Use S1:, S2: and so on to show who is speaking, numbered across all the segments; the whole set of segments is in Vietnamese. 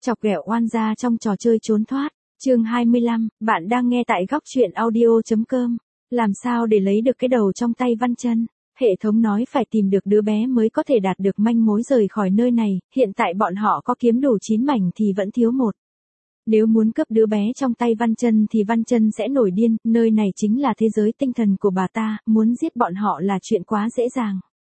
S1: Chọc ghẹo oan gia trong trò chơi trốn thoát. Chương 25, bạn đang nghe tại góc truyện audio.com. Làm sao để lấy được cái đầu trong tay Văn Chân? Hệ thống nói phải tìm được đứa bé mới có thể đạt được manh mối rời khỏi nơi này, hiện tại bọn họ có kiếm đủ 9 mảnh thì vẫn thiếu một. Nếu muốn cướp đứa bé trong tay Văn Chân thì Văn Chân sẽ nổi điên, nơi này chính là thế giới tinh thần của bà ta, muốn giết bọn họ là chuyện quá dễ dàng.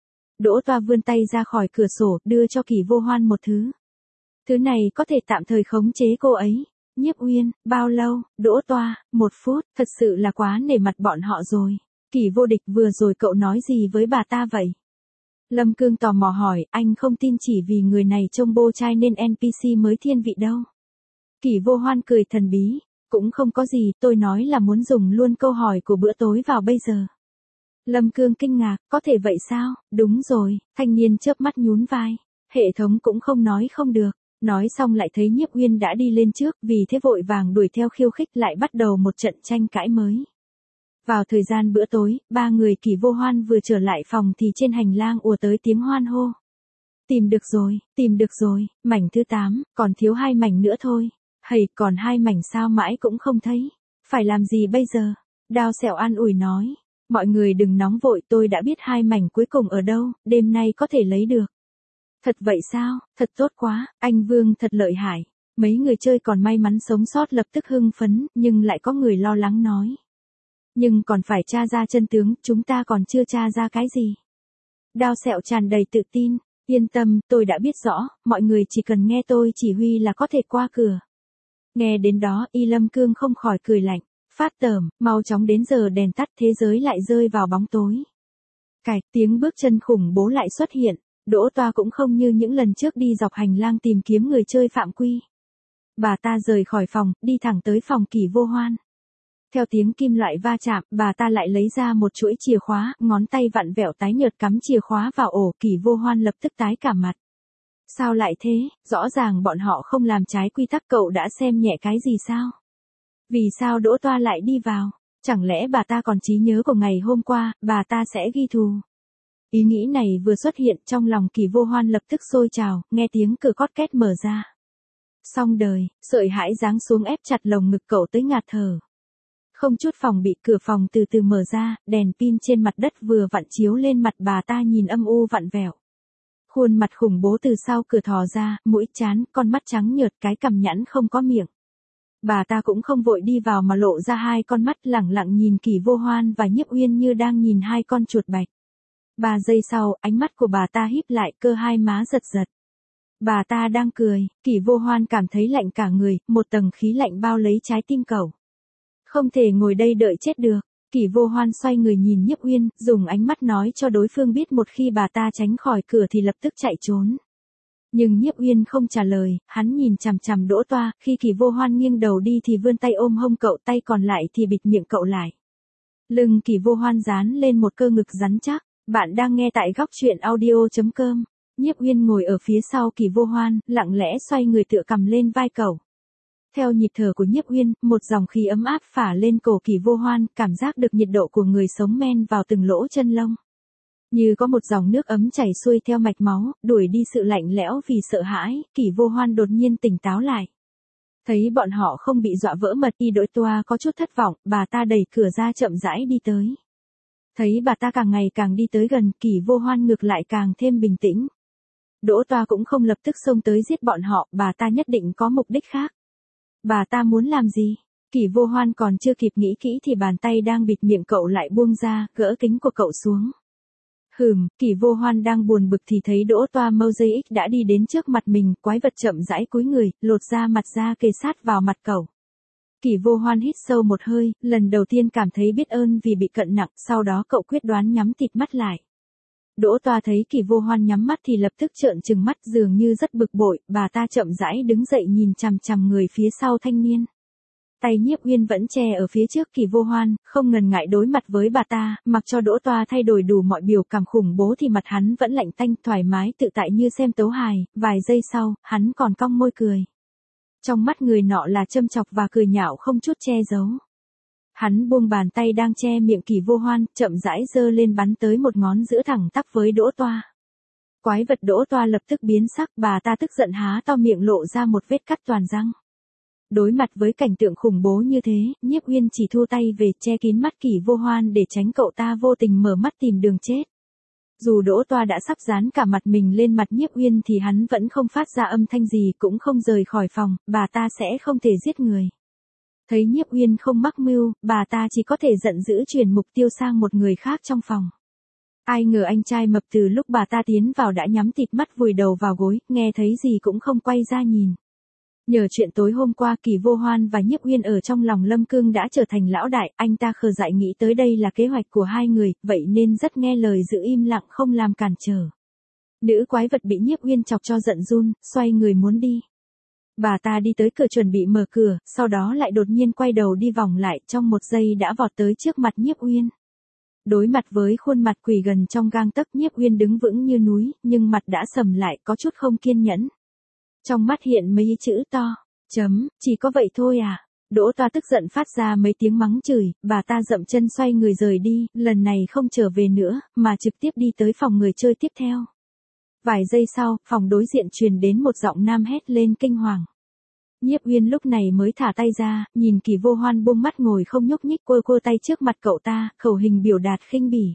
S1: Đỗ Toa vươn tay ra khỏi cửa sổ, đưa cho Kỷ Vô Hoan một thứ. Thứ này có thể tạm thời khống chế cô ấy. Nhiếp Uyên, bao lâu? Đỗ Toa, 1 phút, thật sự là quá nể mặt bọn họ rồi. Kỷ Vô Địch, vừa rồi cậu nói gì với bà ta vậy? Lâm Cương tò mò hỏi, anh không tin chỉ vì người này trông bô trai nên NPC mới thiên vị đâu. Kỷ Vô Hoan cười thần bí, cũng không có gì, tôi nói là muốn dùng luôn câu hỏi của bữa tối vào bây giờ. Lâm Cương kinh ngạc, có thể vậy sao? Đúng rồi, thanh niên chớp mắt nhún vai. Hệ thống cũng không nói không được. Nói xong lại thấy Nhiếp Uyên đã đi lên trước, vì thế vội vàng đuổi theo khiêu khích, lại bắt đầu một trận tranh cãi mới. Vào thời gian bữa tối, 3 người Kỷ Vô Hoan vừa trở lại phòng thì trên hành lang ùa tới tiếng hoan hô. Tìm được rồi, mảnh thứ 8, còn thiếu 2 mảnh nữa thôi. Hầy, còn 2 mảnh sao mãi cũng không thấy. Phải làm gì bây giờ? Đao Sẹo an ủi nói. Mọi người đừng nóng vội, tôi đã biết 2 mảnh cuối cùng ở đâu, đêm nay có thể lấy được. Thật vậy sao? Thật tốt quá, anh Vương thật lợi hại. Mấy người chơi còn may mắn sống sót lập tức hưng phấn, nhưng lại có người lo lắng nói. Nhưng còn phải tra ra chân tướng, chúng ta còn chưa tra ra cái gì. Đao Sẹo tràn đầy tự tin, yên tâm, tôi đã biết rõ, mọi người chỉ cần nghe tôi chỉ huy là có thể qua cửa. Nghe đến đó, Y Lâm Cương không khỏi cười lạnh, phát tởm, mau chóng đến giờ đèn tắt, thế giới lại rơi vào bóng tối. Cạch, tiếng bước chân khủng bố lại xuất hiện. Đỗ Toa cũng không như những lần trước đi dọc hành lang tìm kiếm người chơi phạm quy. Bà ta rời khỏi phòng, đi thẳng tới phòng Kỷ Vô Hoan. Theo tiếng kim loại va chạm, bà ta lại lấy ra một chuỗi chìa khóa, ngón tay vặn vẹo tái nhợt cắm chìa khóa vào ổ, Kỷ Vô Hoan lập tức tái cả mặt. Sao lại thế, rõ ràng bọn họ không làm trái quy tắc, cậu đã xem nhẹ cái gì sao? Vì sao Đỗ Toa lại đi vào? Chẳng lẽ bà ta còn trí nhớ của ngày hôm qua, bà ta sẽ ghi thù? Ý nghĩ này vừa xuất hiện trong lòng Kỷ Vô Hoan lập tức sôi trào, nghe tiếng cửa cót két mở ra. Xong đời, sợi hãi giáng xuống ép chặt lồng ngực cậu tới ngạt thở. Không chút phòng bị, cửa phòng từ từ mở ra, đèn pin trên mặt đất vừa vặn chiếu lên mặt bà ta nhìn âm u vặn vẹo. Khuôn mặt khủng bố từ sau cửa thò ra, mũi trán, con mắt trắng nhợt, cái cằm nhẵn không có miệng. Bà ta cũng không vội đi vào mà lộ ra 2 con mắt lẳng lặng nhìn Kỷ Vô Hoan và Nhiếp Uyên như đang nhìn 2 con chuột bạch. 3 giây sau, ánh mắt của bà ta híp lại, cơ hai má giật giật. Bà ta đang cười, Kỷ Vô Hoan cảm thấy lạnh cả người, một tầng khí lạnh bao lấy trái tim cậu. Không thể ngồi đây đợi chết được. Kỷ Vô Hoan xoay người nhìn Nhiếp Uyên, dùng ánh mắt nói cho đối phương biết một khi bà ta tránh khỏi cửa thì lập tức chạy trốn. Nhưng Nhiếp Uyên không trả lời, hắn nhìn chằm chằm Đỗ Toa, khi Kỷ Vô Hoan nghiêng đầu đi thì vươn tay ôm hông cậu, tay còn lại thì bịt miệng cậu lại. Lưng Kỷ Vô Hoan dán lên một cơ ngực rắn chắc. Bạn đang nghe tại góc truyện audio.com. Nhiếp Uyên ngồi ở phía sau Kỷ Vô Hoan, lặng lẽ xoay người tựa cằm lên vai cậu. Theo nhịp thở của Nhiếp Uyên, một dòng khí ấm áp phả lên cổ Kỷ Vô Hoan, cảm giác được nhiệt độ của người sống men vào từng lỗ chân lông. Như có một dòng nước ấm chảy xuôi theo mạch máu, đuổi đi sự lạnh lẽo vì sợ hãi, Kỷ Vô Hoan đột nhiên tỉnh táo lại. Thấy bọn họ không bị dọa vỡ mật, Y Đỗ Toa có chút thất vọng, bà ta đẩy cửa ra chậm rãi đi tới. Thấy bà ta càng ngày càng đi tới gần, Kỷ Vô Hoan ngược lại càng thêm bình tĩnh. Đỗ Toa cũng không lập tức xông tới giết bọn họ, bà ta nhất định có mục đích khác. Bà ta muốn làm gì? Kỷ Vô Hoan còn chưa kịp nghĩ kỹ thì bàn tay đang bịt miệng cậu lại buông ra, gỡ kính của cậu xuống. Kỷ Vô Hoan đang buồn bực thì thấy Đỗ Toa Mosaic đã đi đến trước mặt mình, quái vật chậm rãi cúi người, lột ra mặt ra kề sát vào mặt cậu. Kỷ Vô Hoan hít sâu một hơi, lần đầu tiên cảm thấy biết ơn vì bị cận nặng, sau đó cậu quyết đoán nhắm tịt mắt lại. Đỗ Toa thấy Kỷ Vô Hoan nhắm mắt thì lập tức trợn trừng mắt, dường như rất bực bội, bà ta chậm rãi đứng dậy nhìn chằm chằm người phía sau thanh niên. Tay Nhiếp Uyên vẫn che ở phía trước Kỷ Vô Hoan, không ngần ngại đối mặt với bà ta, mặc cho Đỗ Toa thay đổi đủ mọi biểu cảm khủng bố thì mặt hắn vẫn lạnh tanh, thoải mái tự tại như xem tấu hài, vài giây sau, hắn còn cong môi cười. Trong mắt người nọ là châm chọc và cười nhạo không chút che giấu. Hắn buông bàn tay đang che miệng Kỷ Vô Hoan, chậm rãi giơ lên bắn tới một ngón giữa thẳng tắp với Đỗ Toa. Quái vật Đỗ Toa lập tức biến sắc, bà ta tức giận há to miệng lộ ra một vết cắt toàn răng. Đối mặt với cảnh tượng khủng bố như thế, Nhiếp Uyên chỉ thua tay về che kín mắt Kỷ Vô Hoan để tránh cậu ta vô tình mở mắt tìm đường chết. Dù Đỗ Toa đã sắp dán cả mặt mình lên mặt Nhiếp Uyên thì hắn vẫn không phát ra âm thanh gì, cũng không rời khỏi phòng, bà ta sẽ không thể giết người. Thấy Nhiếp Uyên không mắc mưu, bà ta chỉ có thể giận dữ chuyển mục tiêu sang một người khác trong phòng. Ai ngờ anh trai mập từ lúc bà ta tiến vào đã nhắm tịt mắt vùi đầu vào gối, nghe thấy gì cũng không quay ra nhìn. Nhờ chuyện tối hôm qua Kỷ Vô Hoan và Nhiếp Uyên ở trong lòng Lâm Cương đã trở thành lão đại, anh ta khờ dại nghĩ tới đây là kế hoạch của hai người, vậy nên rất nghe lời giữ im lặng không làm cản trở. Nữ quái vật bị Nhiếp Uyên chọc cho giận run, xoay người muốn đi. Bà ta đi tới cửa chuẩn bị mở cửa, sau đó lại đột nhiên quay đầu đi vòng lại, trong một giây đã vọt tới trước mặt Nhiếp Uyên. Đối mặt với khuôn mặt quỳ gần trong gang tấc, Nhiếp Uyên đứng vững như núi, nhưng mặt đã sầm lại, có chút không kiên nhẫn. Trong mắt hiện mấy chữ to, chỉ có vậy thôi à? Đỗ Toa tức giận phát ra mấy tiếng mắng chửi, bà ta dậm chân xoay người rời đi, lần này không trở về nữa, mà trực tiếp đi tới phòng người chơi tiếp theo. Vài giây sau, phòng đối diện truyền đến một giọng nam hét lên kinh hoàng. Nhiếp Uyên lúc này mới thả tay ra, nhìn Kỷ Vô Hoan buông mắt ngồi không nhúc nhích, quơ quơ tay trước mặt cậu ta, khẩu hình biểu đạt khinh bỉ.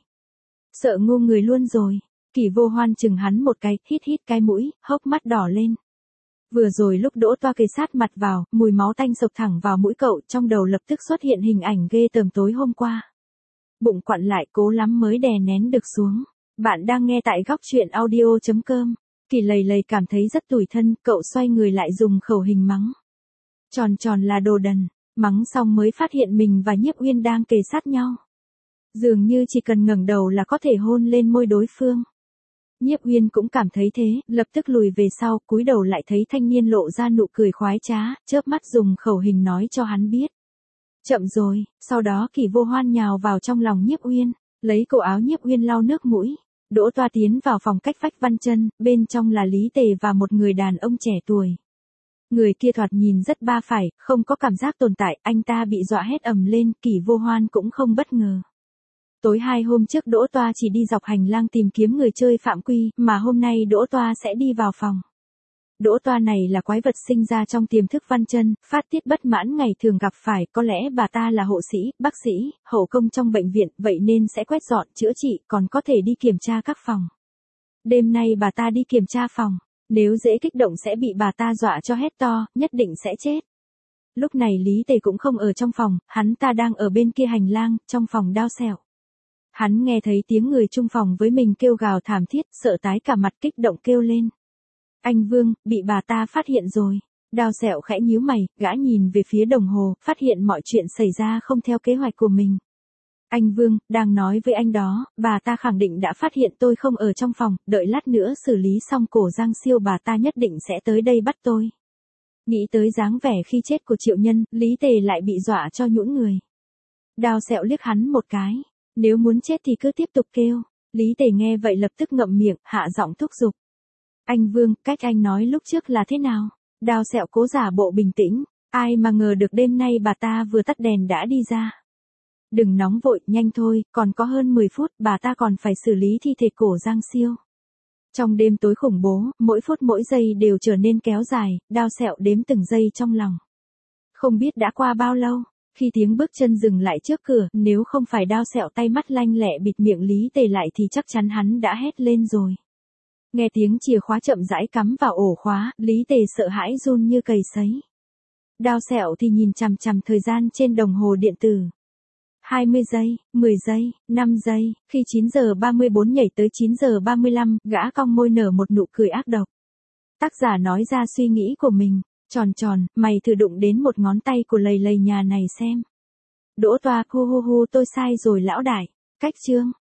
S1: Sợ ngu người luôn rồi. Kỷ Vô Hoan chừng hắn một cái, hít cái mũi, hốc mắt đỏ lên. Vừa rồi lúc Đỗ Toa kề sát mặt vào, mùi máu tanh sộc thẳng vào mũi cậu, trong đầu lập tức xuất hiện hình ảnh ghê tởm tối hôm qua. Bụng quặn lại cố lắm mới đè nén được xuống. Bạn đang nghe tại góc truyện audio.com. Kỳ lầy cảm thấy rất tủi thân, cậu xoay người lại dùng khẩu hình mắng. Tròn là đồ đần, mắng xong mới phát hiện mình và Nhiếp Uyên đang kề sát nhau. Dường như chỉ cần ngẩng đầu là có thể hôn lên môi đối phương. Nhiếp Uyên cũng cảm thấy thế, lập tức lùi về sau, cúi đầu lại thấy thanh niên lộ ra nụ cười khoái trá, chớp mắt dùng khẩu hình nói cho hắn biết. Chậm rồi, sau đó Kỷ Vô Hoan nhào vào trong lòng Nhiếp Uyên, lấy cổ áo Nhiếp Uyên lau nước mũi. Đỗ Toa tiến vào phòng cách vách Văn Chân, bên trong là Lý Tề và một người đàn ông trẻ tuổi. Người kia thoạt nhìn rất ba phải, không có cảm giác tồn tại, anh ta bị dọa hét ầm lên, Kỷ Vô Hoan cũng không bất ngờ. Tối 2 hôm trước Đỗ Toa chỉ đi dọc hành lang tìm kiếm người chơi phạm quy, mà hôm nay Đỗ Toa sẽ đi vào phòng. Đỗ Toa này là quái vật sinh ra trong tiềm thức Văn Chân, phát tiết bất mãn ngày thường gặp phải, có lẽ bà ta là hộ sĩ, bác sĩ, hậu công trong bệnh viện, vậy nên sẽ quét dọn, chữa trị, còn có thể đi kiểm tra các phòng. Đêm nay bà ta đi kiểm tra phòng, nếu dễ kích động sẽ bị bà ta dọa cho hét to, nhất định sẽ chết. Lúc này Lý Tề cũng không ở trong phòng, hắn ta đang ở bên kia hành lang, trong phòng Đao Sẹo. Hắn nghe thấy tiếng người chung phòng với mình kêu gào thảm thiết, sợ tái cả mặt, kích động kêu lên. Anh Vương, bị bà ta phát hiện rồi. Đao Sẹo khẽ nhíu mày, gã nhìn về phía đồng hồ, phát hiện mọi chuyện xảy ra không theo kế hoạch của mình. Anh Vương, đang nói với anh đó, bà ta khẳng định đã phát hiện tôi không ở trong phòng, đợi lát nữa xử lý xong cổ Giang Siêu bà ta nhất định sẽ tới đây bắt tôi. Nghĩ tới dáng vẻ khi chết của Triệu Nhân, Lý Tề lại bị dọa cho nhũn người. Đao Sẹo liếc hắn một cái. Nếu muốn chết thì cứ tiếp tục kêu. Lý Tề nghe vậy lập tức ngậm miệng, hạ giọng thúc giục. Anh Vương, cách anh nói lúc trước là thế nào? Đao Sẹo cố giả bộ bình tĩnh. Ai mà ngờ được đêm nay bà ta vừa tắt đèn đã đi ra. Đừng nóng vội, nhanh thôi, còn có hơn 10 phút, bà ta còn phải xử lý thi thể cổ Giang Siêu. Trong đêm tối khủng bố, mỗi phút mỗi giây đều trở nên kéo dài, Đao Sẹo đếm từng giây trong lòng. Không biết đã qua bao lâu. Khi tiếng bước chân dừng lại trước cửa, nếu không phải Đao Sẹo tay mắt lanh lẹ bịt miệng Lý Tề lại thì chắc chắn hắn đã hét lên rồi. Nghe tiếng chìa khóa chậm rãi cắm vào ổ khóa, Lý Tề sợ hãi run như cầy sấy. Đao Sẹo thì nhìn chằm chằm thời gian trên đồng hồ điện tử. 20 giây, 10 giây, 5 giây, khi 9 giờ 34 nhảy tới 9 giờ 35, gã cong môi nở một nụ cười ác độc. Tác giả nói ra suy nghĩ của mình. Tròn, mày thử đụng đến một ngón tay của lầy nhà này xem. Đỗ Toa, hu tôi sai rồi lão đại. Cách chương.